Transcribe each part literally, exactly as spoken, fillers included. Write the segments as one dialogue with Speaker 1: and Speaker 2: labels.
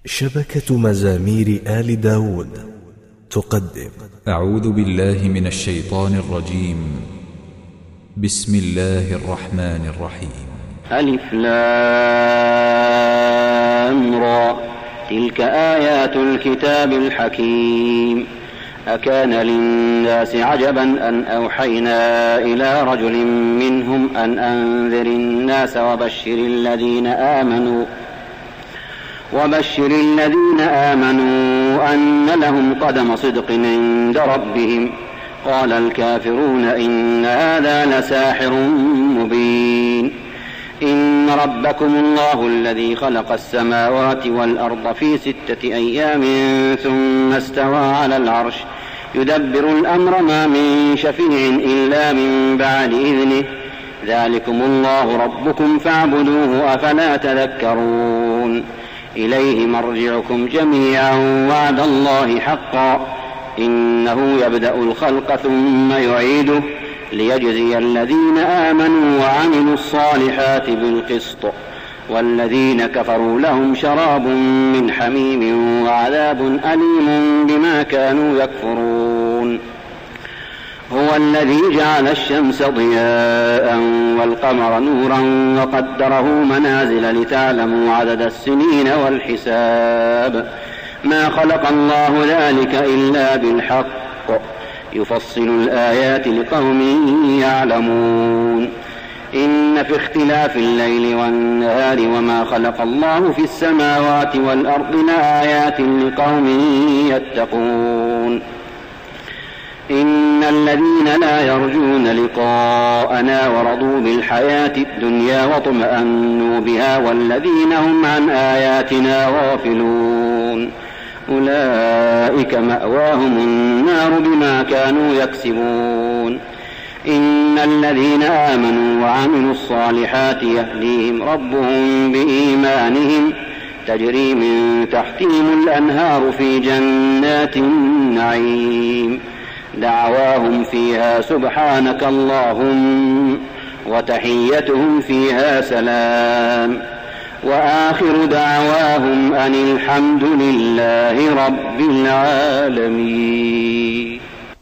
Speaker 1: شبكة مزامير آل داود تقدم.
Speaker 2: أعوذ بالله من الشيطان الرجيم. بسم الله الرحمن الرحيم.
Speaker 3: ألف لام را تلك آيات الكتاب الحكيم. أكان للناس عجبا أن أوحينا إلى رجل منهم أن أنذر الناس وبشر الذين آمنوا وبشر الذين آمنوا أن لهم قدم صدق عند ربهم. قال الكافرون إن هذا لساحر مبين. إن ربكم الله الذي خلق السماوات والأرض في ستة أيام ثم استوى على العرش يدبر الأمر ما من شفيع إلا من بعد إذنه. ذلكم الله ربكم فاعبدوه أفلا تذكرون. إليه مرجعكم جميعا وعد الله حقا إنه يبدأ الخلق ثم يعيده ليجزي الذين آمنوا وعملوا الصالحات بالقسط والذين كفروا لهم شراب من حميم وعذاب أليم بما كانوا يكفرون. هو الذي جعل الشمس ضياء والقمر نورا وقدره منازل لتعلموا عدد السنين والحساب. ما خلق الله ذلك إلا بالحق يفصل الآيات لقوم يعلمون. إن في اختلاف الليل والنهار وما خلق الله في السماوات والأرض لآيات لقوم يتقون. إن الذين لا يرجون لقاءنا ورضوا بالحياة الدنيا واطمأنوا بها والذين هم عن آياتنا غافلون أولئك مأواهم النار بما كانوا يكسبون. إن الذين آمنوا وعملوا الصالحات يهديهم ربهم بإيمانهم تجري من تحتهم الأنهار في جنات النعيم. دعواهم فيها سبحانك اللهم وتحيتهم فيها سلام وآخر دعواهم أن الحمد لله رب العالمين.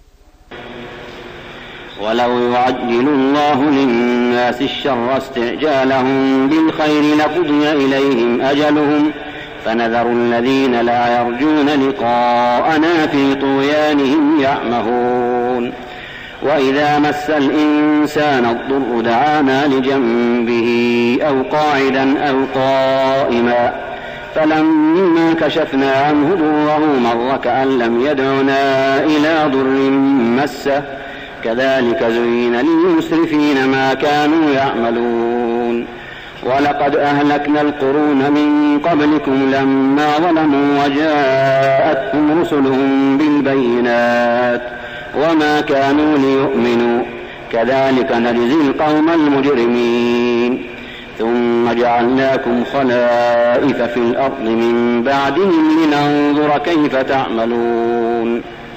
Speaker 3: ولو يعجل الله للناس الشر استعجالهم بالخير لقضي إليهم أجلهم فنذر الذين لا يرجون لقاءنا في طغيانهم يعمهون. وإذا مس الإنسان الضر دعانا لجنبه أو قاعدا أو قائما فلما كشفنا عنه ضره مر كأن لم يدعنا إلى ضر مسه كذلك زين للمسرفين ما كانوا يعملون. ولقد أهلكنا القرون من قبلكم لما ظلموا وجاءتهم رسلهم بالبينات وما كانوا ليؤمنوا كذلك نجزي القوم المجرمين. ثم جعلناكم خلائف في الأرض من بعدهم لننظر كيف تعملون.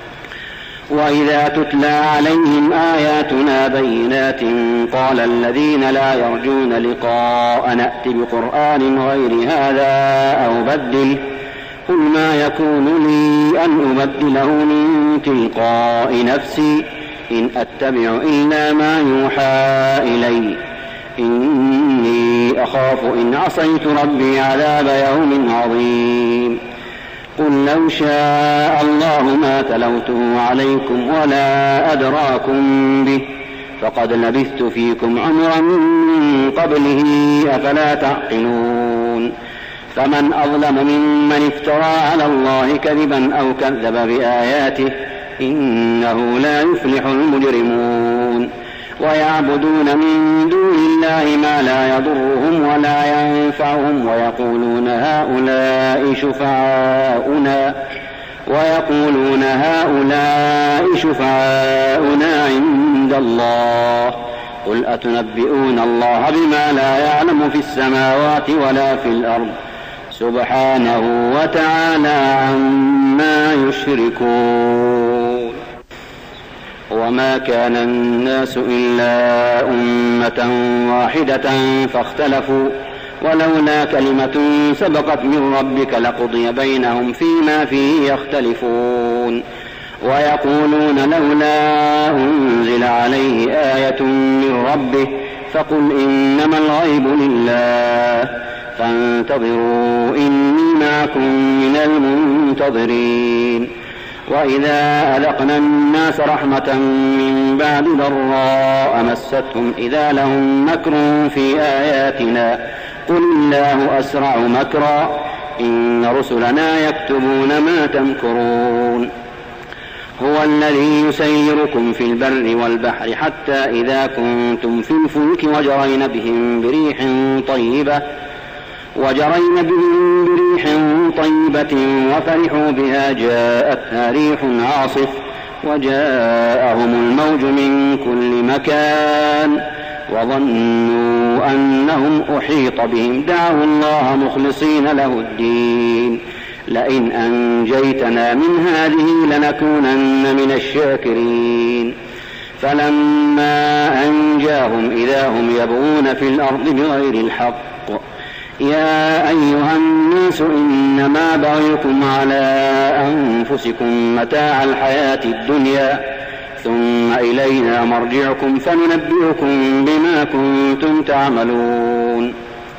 Speaker 3: وإذا تتلى عليهم آياتنا بينات قال الذين لا يرجون لقاء نأت بقرآن غير هذا أو بدل قل ما يكون لي أن أبدله من تلقاء نفسي إن أتبع إلا ما يوحى إلي إني أخاف إن عصيت ربي عذاب يوم عظيم. قل لو شاء الله ما تلوته عليكم ولا أدراكم به فقد لبثت فيكم عمرا من قبله أفلا تعقلون. فمن أظلم ممن افترى على الله كذبا أو كذب بآياته إنه لا يفلح المجرمون. ويعبدون من دون الله ما لا يضرهم ولا ينفعهم ويقولون هؤلاء شفعاؤنا ويقولون هؤلاء شفعاؤنا عند الله قل أتنبئون الله بما لا يعلم في السماوات ولا في الأرض سبحانه وتعالى عما يشركون. وما كان الناس إلا أمة واحدة فاختلفوا ولولا كلمة سبقت من ربك لقضي بينهم فيما فيه يختلفون ويقولون لولا أنزل عليه آية من ربه فقل إنما الغيب لله فانتظروا إني معكم من المنتظرين وإذا أذقنا الناس رحمة من بعد ضراء مستهم إذا لهم مكر في آياتنا قل الله أسرع مكرا إن رسلنا يكتبون ما تمكرون هو الذي يسيركم في البر والبحر حتى إذا كنتم في الفلك وجرين بهم بريح طيبة وجرين بهم بريح طيبة وفرحوا بها جاءتها ريح عاصف وجاءهم الموج من كل مكان وظنوا أنهم أحيط بهم دعوا الله مخلصين له الدين لئن أنجيتنا من هذه لنكونن من الشاكرين فلما أنجاهم إذا هم يبغون في الأرض بغير الحق يا أيها الناس إنما بغيكم على أنفسكم متاع الحياة الدنيا ثم إلينا مرجعكم فننبئكم بما كنتم تعملون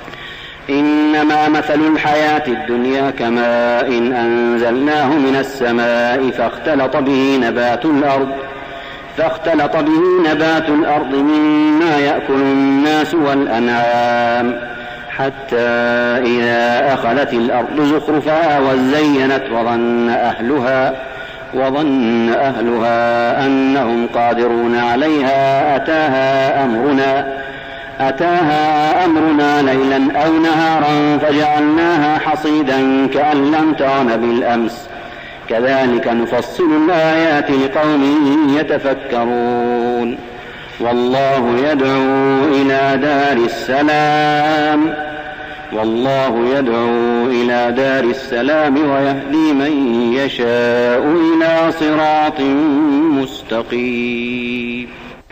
Speaker 3: إنما مثل الحياة الدنيا كماء إن أنزلناه من السماء فاختلط به نبات الأرض فاختلط به نبات الأرض مما يأكل الناس والأنعام حتى إذا أخذت الأرض زخرفها وزينت وظن أهلها وظن أهلها أنهم قادرون عليها أتاها أمرنا أتاها أمرنا ليلا أو نهارا فجعلناها حصيدا كأن لم تغن بالأمس كذلك نفصل الآيات لقوم يتفكرون والله يدعو إلى دار السلام والله يدعو إلى دار السلام ويهدي من يشاء إلى صراط مستقيم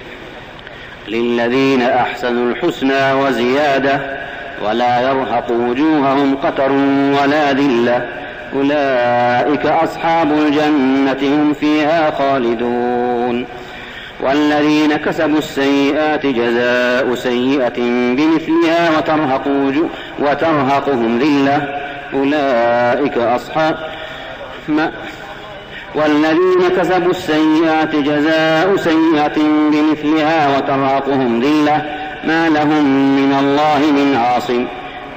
Speaker 3: للذين أحسنوا الحسنى وزيادة ولا يرهق وجوههم قتر ولا ذلة أولئك أصحاب الجنة هم فيها خالدون والذين كسبوا السيئات جزاء سيئة بمثلها وترهق وترهقهم ذلة أولئك أصحاب ما والذين كسبوا السيئات جزاء سيئة بمثلها وترهقهم ذلة ما لهم من الله من عاصم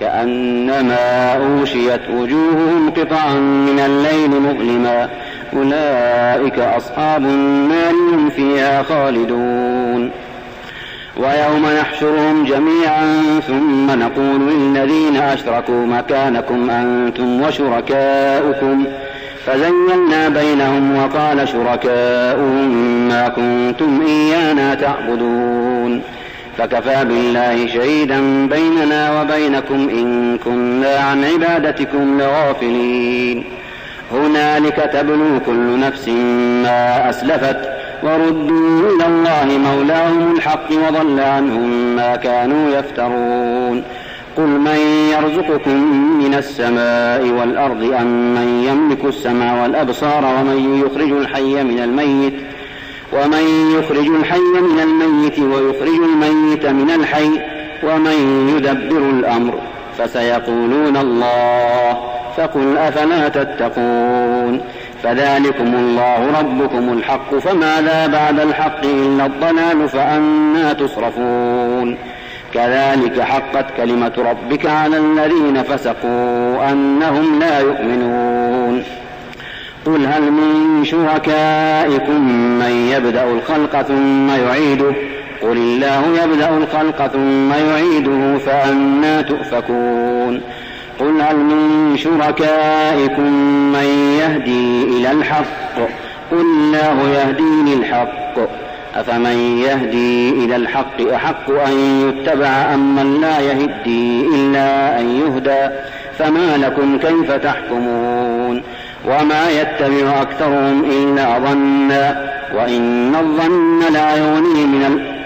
Speaker 3: كأنما أوشيت وجوههم قطعا من الليل مظلما أولئك أصحاب النار هم فيها خالدون ويوم نحشرهم جميعا ثم نقول للذين أشركوا مكانكم أنتم وشركاؤكم فزيّلنا بينهم وقال شركاؤهم ما كنتم إيانا تعبدون فكفى بالله شهيدا بيننا وبينكم إن كنا عن عبادتكم لغافلين هنالك تبلو كل نفس ما أسلفت وردوا إلى الله مولاهم الحق وضل عنهم ما كانوا يفترون قل من يرزقكم من السماء والأرض أم من يملك السمع والأبصار ومن يخرج الحي من الميت ومن يخرج الحي من الميت ويخرج الميت من الحي ومن يدبر الأمر فسيقولون الله فقل أفلا تتقون فذلكم الله ربكم الحق فماذا بعد الحق إلا الضلال فأنى تصرفون كذلك حقت كلمة ربك على الذين فسقوا أنهم لا يؤمنون قل هل من شركائكم من يبدأ الخلق ثم يعيده قل الله يبدأ الخلق ثم يعيده فأنى تؤفكون قل هل من شركائكم من يهدي إلى الحق قل الله يهدي للحق أفمن يهدي إلى الحق أحق أن يتبع أم من لا يهدي إلا أن يهدى فما لكم كيف تحكمون وما يتبع أكثرهم إلا ظنا وإن الظن لا يغني من ال...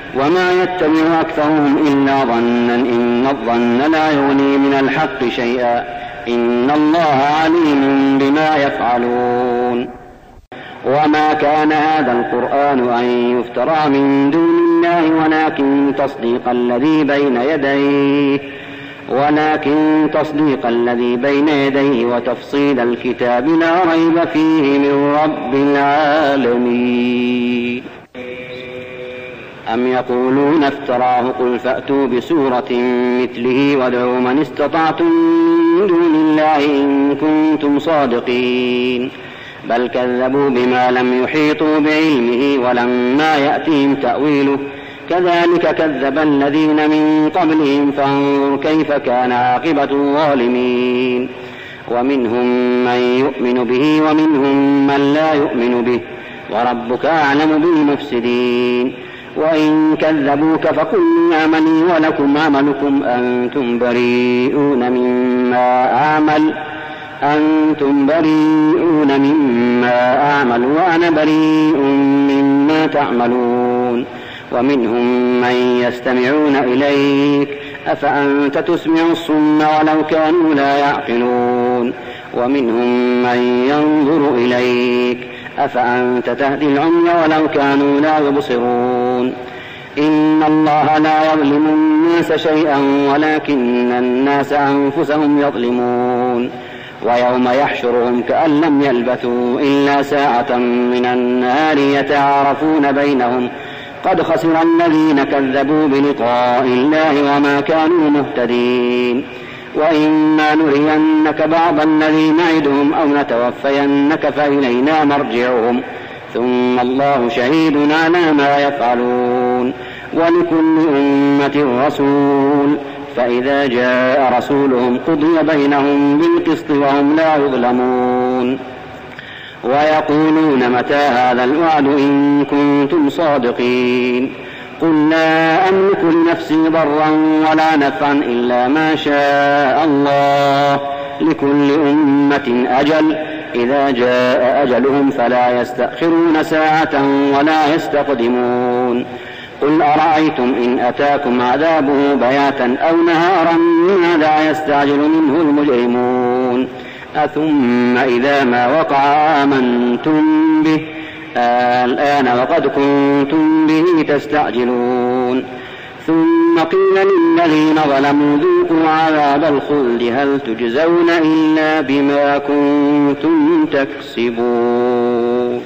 Speaker 3: وما يتبع أكثرهم إلا ظنا إن الظن لا يغني من الحق شيئا إن الله عليم بما يفعلون. وما كان هذا القرآن أن يفترى من دون الله ولكن تصديق الذي بين يديه ولكن تصديق الذي بين يديه وتفصيل الكتاب لا ريب فيه من رب العالمين. أم يقولون افتراه قل فأتوا بسورة مثله وادعوا من استطعتم من دون الله إن كنتم صادقين بل كذبوا بما لم يحيطوا بعلمه ولما يأتهم تأويله كذلك كذب الذين من قبلهم فانظر كيف كان عاقبة الظالمين. ومنهم من يؤمن به ومنهم من لا يؤمن به وربك أعلم بالمفسدين. وإن كذبوك فقل أعملي ولكم عملكم أنتم بريئون مما أعمل أنتم بريئون مما أعمل وأنا بريء مما تعملون. ومنهم من يستمعون إليك أفأنت تسمع الصم ولو كانوا لا يعقلون. ومنهم من ينظر إليك أفأنت تهدي العمي ولو كانوا لا يبصرون. إن الله لا يظلم الناس شيئا ولكن الناس أنفسهم يظلمون. ويوم يحشرهم كأن لم يلبثوا إلا ساعة من النهار يتعارفون بينهم قد خسر الذين كذبوا بلقاء الله وما كانوا مهتدين. وإما نرينك بعض الذي نعدهم أو نتوفينك فإلينا مرجعهم ثم الله شهيد على ما يفعلون. ولكل أمة رسول فإذا جاء رسولهم قضي بينهم بالقسط وهم لا يظلمون. ويقولون متى هذا الوعد إن كنتم صادقين قل لا أملك لنفسي ضرا ولا نفعا إلا ما شاء الله لكل أمة أجل إذا جاء أجلهم فلا يستأخرون ساعة ولا يستقدمون. قل أرأيتم إن أتاكم عذابه بياتا أو نهارا ماذا يستعجل منه المجرمون أثم إذا ما وقع آمنتم به الآن وقد كنتم به تستعجلون. ثم قيل للذين ظلموا ذوقوا عذاب الخلد هل تجزون إلا بما كنتم تكسبون.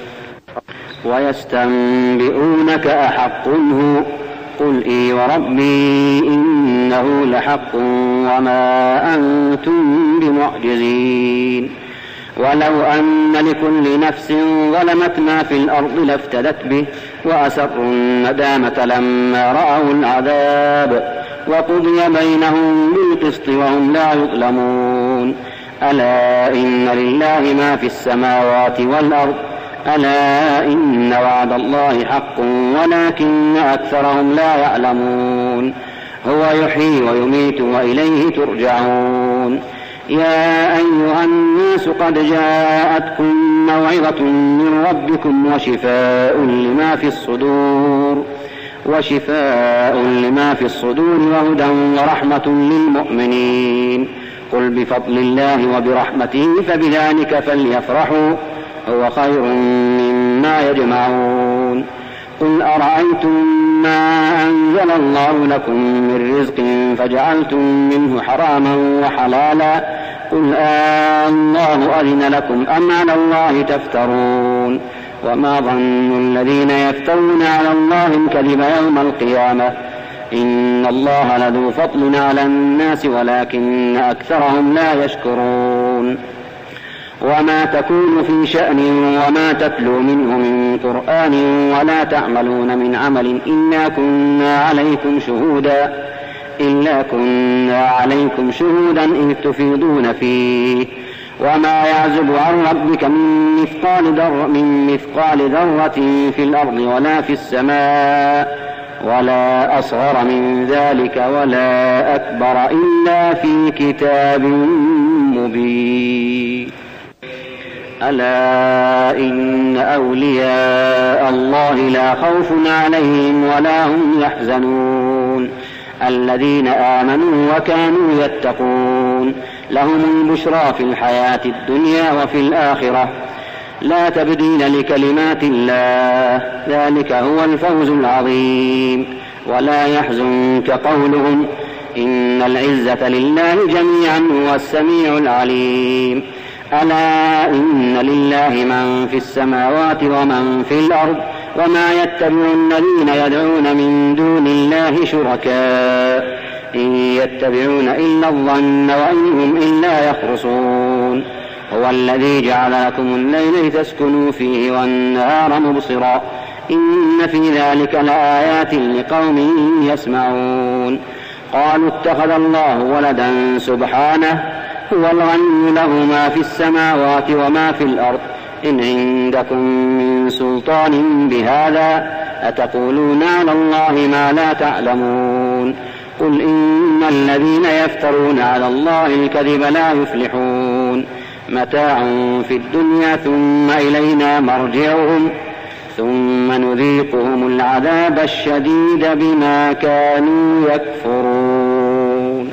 Speaker 3: ويستنبئونك أحق هو قل إي وربي إنه لحق وما أنتم بمعجزين. ولو أن لكل نفس ظلمت ما في الأرض لافتدت به وأسروا الندامة لما رأوا العذاب وقضي بينهم بالقسط وهم لا يظلمون. ألا إن لله ما في السماوات والأرض ألا إن وعد الله حق ولكن أكثرهم لا يعلمون. هو يحيي ويميت وإليه ترجعون. يا أيها الناس قد جاءتكم موعظة من ربكم وشفاء لما في الصدور وشفاء لما في الصدور وهدى ورحمة للمؤمنين. قل بفضل الله وبرحمته فبذلك فليفرحوا هو خير مما يجمعون. قل أرأيتم ما أنزل الله لكم من رزق فجعلتم منه حراما وحلالا قل آه الله أذن لكم أم على الله تفترون. وما ظن الذين يفترون على الله الكذب يوم القيامة إن الله لذو فضل على الناس ولكن أكثرهم لا يشكرون. وما تكون في شأن وما تتلو منه من قرآن ولا تعملون من عمل إلا كنا عليكم شهودا إلا كنا عليكم شهودا إذ تفيضون فيه. وما يعزب عن ربك من مثقال ذرة من مثقال ذرة في الأرض ولا في السماء ولا أصغر من ذلك ولا أكبر إلا في كتاب مبين. ألا إن أولياء الله لا خوف عليهم ولا هم يحزنون الذين آمنوا وكانوا يتقون لهم البشرى في الحياة الدنيا وفي الآخرة لا تبديل لكلمات الله ذلك هو الفوز العظيم. ولا يحزنك قولهم إن العزة لله جميعا هو السميع العليم. ألا إن لله من في السماوات ومن في الأرض وما يتبع الذين يدعون من دون الله شركاء إن يتبعون إلا الظن وإن هم إلا يخرصون. هو الذي جعل لكم الليل لتسكنوا فيه والنهار مبصرا إن في ذلك لآيات لقوم يسمعون. قالوا اتخذ الله ولدا سبحانه هو الغني له ما في السماوات وما في الأرض إن عندكم من سلطان بهذا أتقولون على الله ما لا تعلمون. قل إن الذين يفترون على الله الكذب لا يفلحون. متاع في الدنيا ثم إلينا مرجعهم ثم نذيقهم العذاب الشديد بما كانوا يكفرون.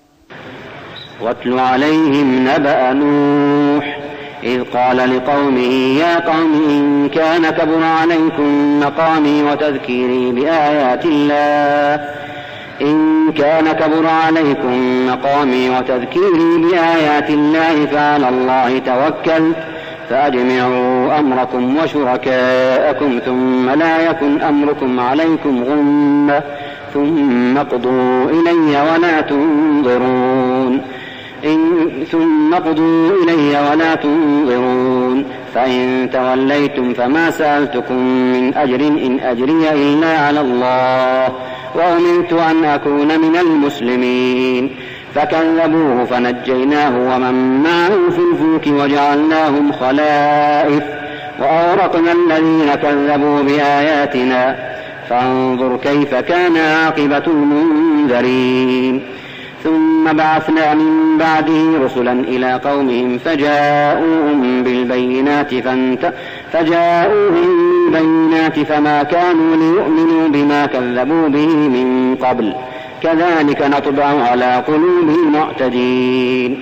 Speaker 3: واتل عليهم نبأ نوح إذ قال لقومه يا قوم إن كان كبر عليكم مقامي وتذكيري بآيات الله إن كان كبر عليكم مقامي وتذكيري بآيات الله فعلى الله توكلت فأجمعوا أمركم وشركاءكم ثم لا يكن أمركم عليكم غمة ثم اقضوا إلي ولا تنظرون إن ثم اقضوا إلي ولا تنظرون فإن توليتم فما سألتكم من أجر إن أجري إلا على الله وأمرت أن أكون من المسلمين. فكذبوه فنجيناه ومن معه في الفلك وجعلناهم خلائف وأغرقنا الذين كذبوا بآياتنا فانظر كيف كان عاقبة المنذرين. ثم بعثنا من بعده رسلا إلى قومهم فجاءوهم بالبينات فانت فجاءوهم بالبينات فما كانوا ليؤمنوا بما كذبوا به من قبل كذلك نطبع على قلوب المعتدين.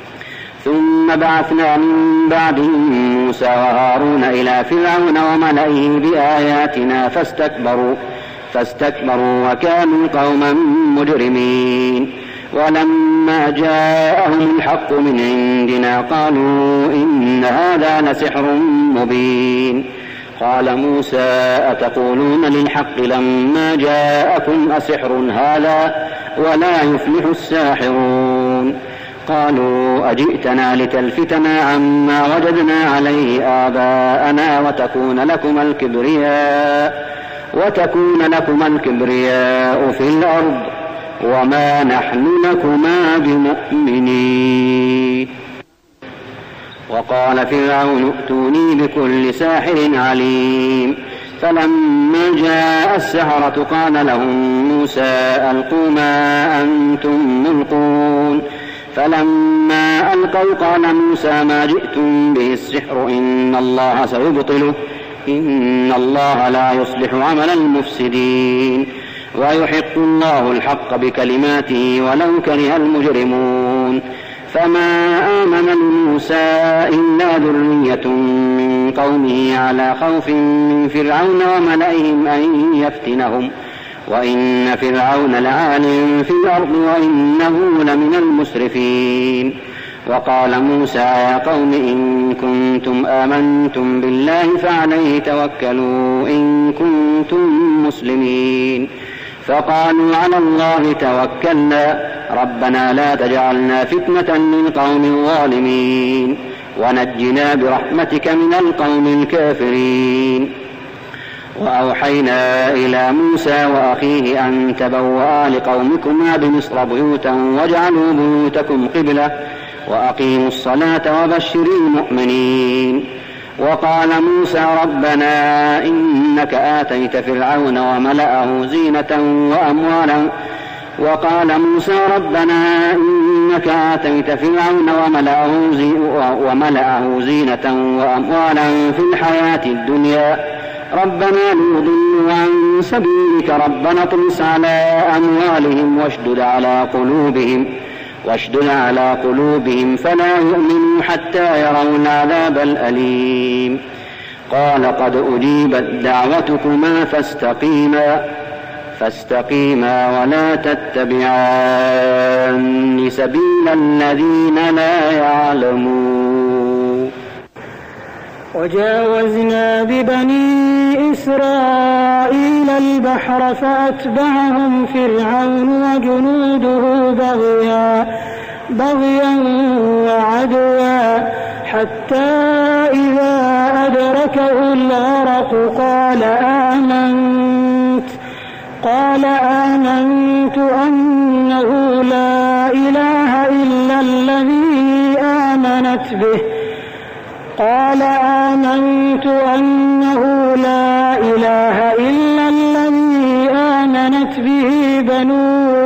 Speaker 3: ثم بعثنا من بعدهم موسى وهارون إلى فرعون وملئه بآياتنا فاستكبروا فاستكبروا وكانوا قوما مجرمين. ولما جاءهم الحق من عندنا قالوا إن هذا لسحر مبين. قال موسى أتقولون للحق لما جاءكم أسحر هذا ولا يفلح الساحرون. قالوا أجئتنا لتلفتنا عما وجدنا عليه آباءنا وتكون لكما الكبرياء وتكون لكما الكبرياء في الأرض وما نحن لكما بمؤمنين. وقال فرعون ائتوني بكل ساحر عليم. فلما جاء السحرة قال لهم موسى ألقوا ما أنتم ملقون. فلما ألقوا قال موسى ما جئتم به السحر إن الله سيبطله إن الله لا يصلح عمل المفسدين ويحق الله الحق بكلماته ولو كره المجرمون. فما آمن لموسى إلا ذرية من قومه على خوف من فرعون وملئهم أن يفتنهم وإن فرعون لعال في الأرض وإنه لمن المسرفين. وقال موسى يا قوم إن كنتم آمنتم بالله فعليه توكلوا إن كنتم مسلمين. فقالوا على الله توكلنا ربنا لا تجعلنا فتنة للقوم الظالمين ونجنا برحمتك من القوم الكافرين. وأوحينا إلى موسى وأخيه أن تبوأ لقومكما بمصر بيوتا واجعلوا بيوتكم قبلة وأقيموا الصلاة وبشر المؤمنين. وقال موسى ربنا إنك آتيت فرعون وملأه زينة وأموالا وقال موسى ربنا إنك آتيت فرعون وملأه, زي وملأه زينة وأموالا في الحياة الدنيا ربنا ليضلوا عن سبيلك ربنا اطمس على أموالهم واشدد على قلوبهم واشدد على قلوبهم فلا يؤمنوا حتى يروا العذاب الأليم قال قد أجيبت دعوتكما فاستقيما فاستقيما ولا تتبعان سبيل الذين لا يعلمون.
Speaker 4: وجاوزنا ببني إسرائيل البحر فأتبعهم فرعون وجنوده بغيا بغيا وعدوا حتى إذا أدركه الغرق قال آمنت قال آمنت أنه لا إله إلا الذي آمنت به قال آمنت أنه لا إله إلا الذي آمنت به بنو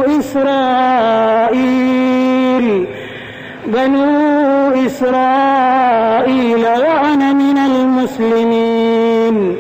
Speaker 4: إسرائيل بنو إسرائيل وأنا من المسلمين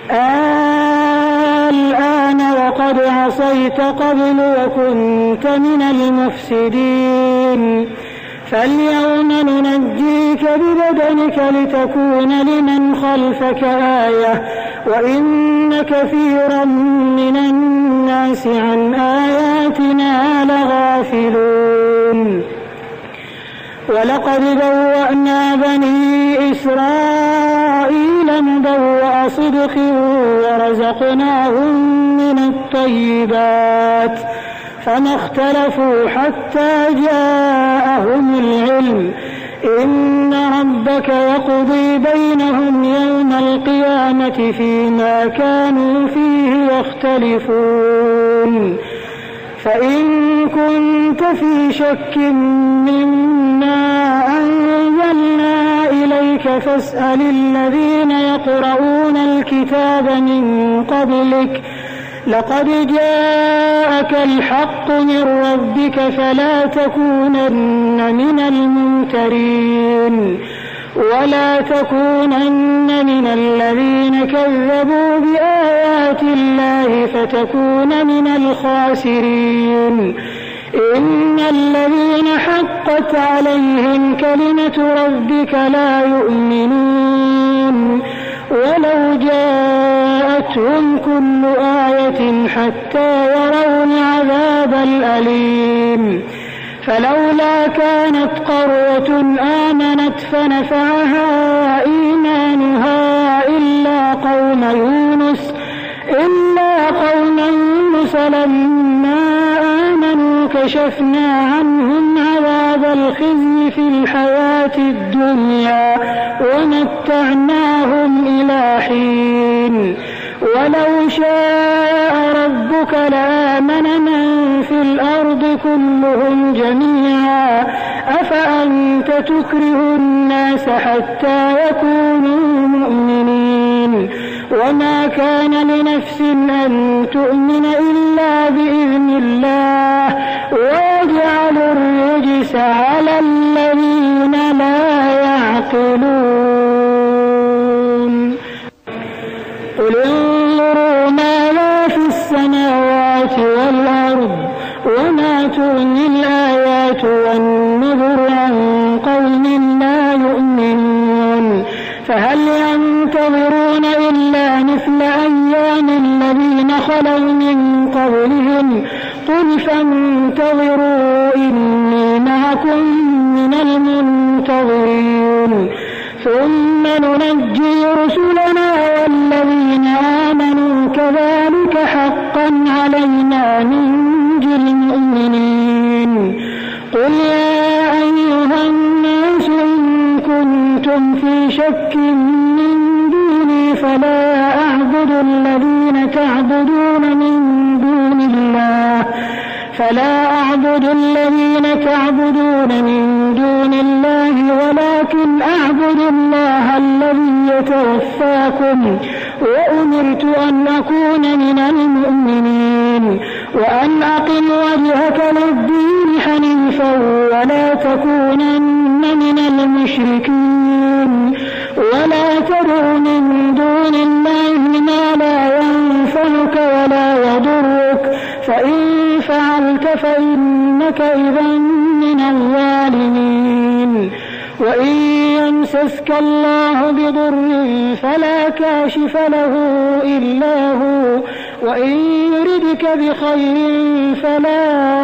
Speaker 4: الآن وقد عصيت قبل وكنت من المفسدين فاليوم ننجيك ببدنك لتكون لمن خلفك آية وإن كثيرا من الناس عن آياتنا لغافلون. ولقد بوأنا بني إسرائيل مبوأ صدق ورزقناهم من الطيبات فما اختلفوا حتى جاءهم العلم إن ربك يقضي بينهم يوم القيامة فيما كانوا فيه يختلفون. فإن كنت في شك مما أنزلنا إليك فاسأل الذين يقرؤون الكتاب من قبلك لقد جاءك الحق من ربك فلا تكونن من الممترين ولا تكونن من الذين كذبوا بآيات الله فتكون من الخاسرين. إن الذين حقت عليهم كلمة ربك لا يؤمنون ولو جاءتهم كل آية حتى يروا العذاب الأليم. فلولا كانت قرية آمنت فنفعها إيمانها إلا قوم يونس إلا قوم يونس لما آمنوا كشفنا عنهم عذاب الخزي في الحياة الدنيا ومتعناهم إلى حين. ولو شاء ربك لآمن من في الأرض كلهم جميعا أفأنت تكره الناس حتى يكونوا مؤمنين وما كان لنفس أن تؤمن إلا بإذن الله ويجعل الرجس على الذين لا يعقلون. قل انظروا ماذا في السماوات والأرض وما تغني الآيات والنذر عن قوم لا يؤمنون فهل ينتظرون إلا مثل أيام الذين خلوا من قبلهم قل فانتظروا إني معكم من المنتظرين ثم ننجي رسلنا والذين آمنوا كذلك حقا علينا ننجي المؤمنين. قل يا أيها الناس إن كنتم في شك من دوني فلا أعبد الذين تعبدون من دون الله فلا أعبد الذين تعبدون من دون الله ولكن أعبد الله الذي يتوفاكم وأمرت أن أكون من المؤمنين وأن أقم وجهك للدين حنيفا ولا تكونن من المشركين ولا تدع من دون الله ما لا ينفعك ولا يضرك فإن فعلت فإنك إذا من الظالمين وإن يمسسك الله بضر فلا كاشف له إلا هو وإن يردك بخير فلا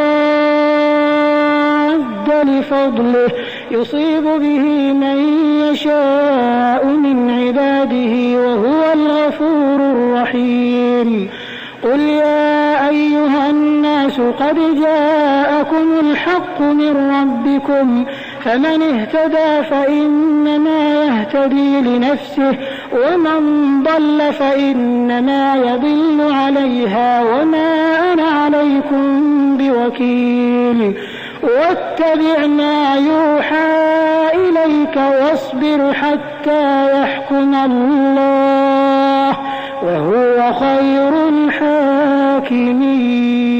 Speaker 4: راد لفضله يصيب به من يشاء من عباده وهو الغفور الرحيم قل يا أيها الناس قد جاءكم الحق من ربكم فمن اهتدى فإنما يهتدي لنفسه ومن ضل فإنما يضل عليها وما أنا عليكم بوكيل واتبع ما يوحى إليك واصبر حتى يحكم الله وهو خير الحاكمين.